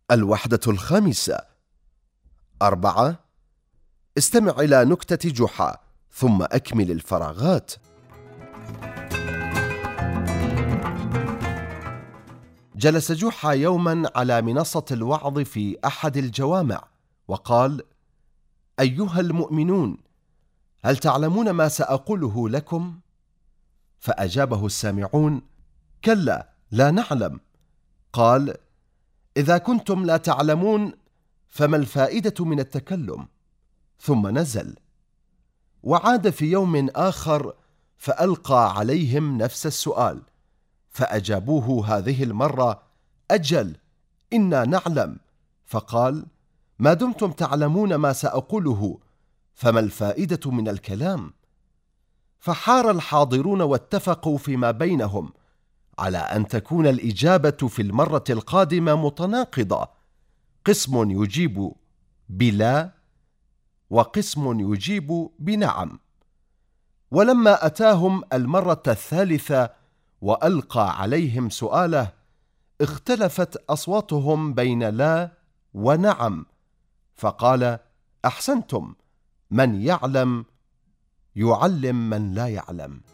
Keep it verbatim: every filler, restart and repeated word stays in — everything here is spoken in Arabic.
الوحدة الخامسة. أربعة. استمع إلى نكتة جحا ثم أكمل الفراغات. جلس جحا يوما على منصة الوعظ في أحد الجوامع وقال: أيها المؤمنون، هل تعلمون ما سأقوله لكم؟ فأجابه السامعون: كلا، لا نعلم. قال: إذا كنتم لا تعلمون فما الفائدة من التكلم؟ ثم نزل وعاد في يوم آخر فألقى عليهم نفس السؤال، فأجابوه هذه المرة: أجل، إنا نعلم. فقال: ما دمتم تعلمون ما سأقوله فما الفائدة من الكلام؟ فحار الحاضرون واتفقوا فيما بينهم على أن تكون الإجابة في المرة القادمة متناقضة، قسم يجيب بلا وقسم يجيب بنعم. ولما أتاهم المرة الثالثة وألقى عليهم سؤاله، اختلفت أصواتهم بين لا ونعم، فقال: أحسنتم، من يعلم يعلم من لا يعلم.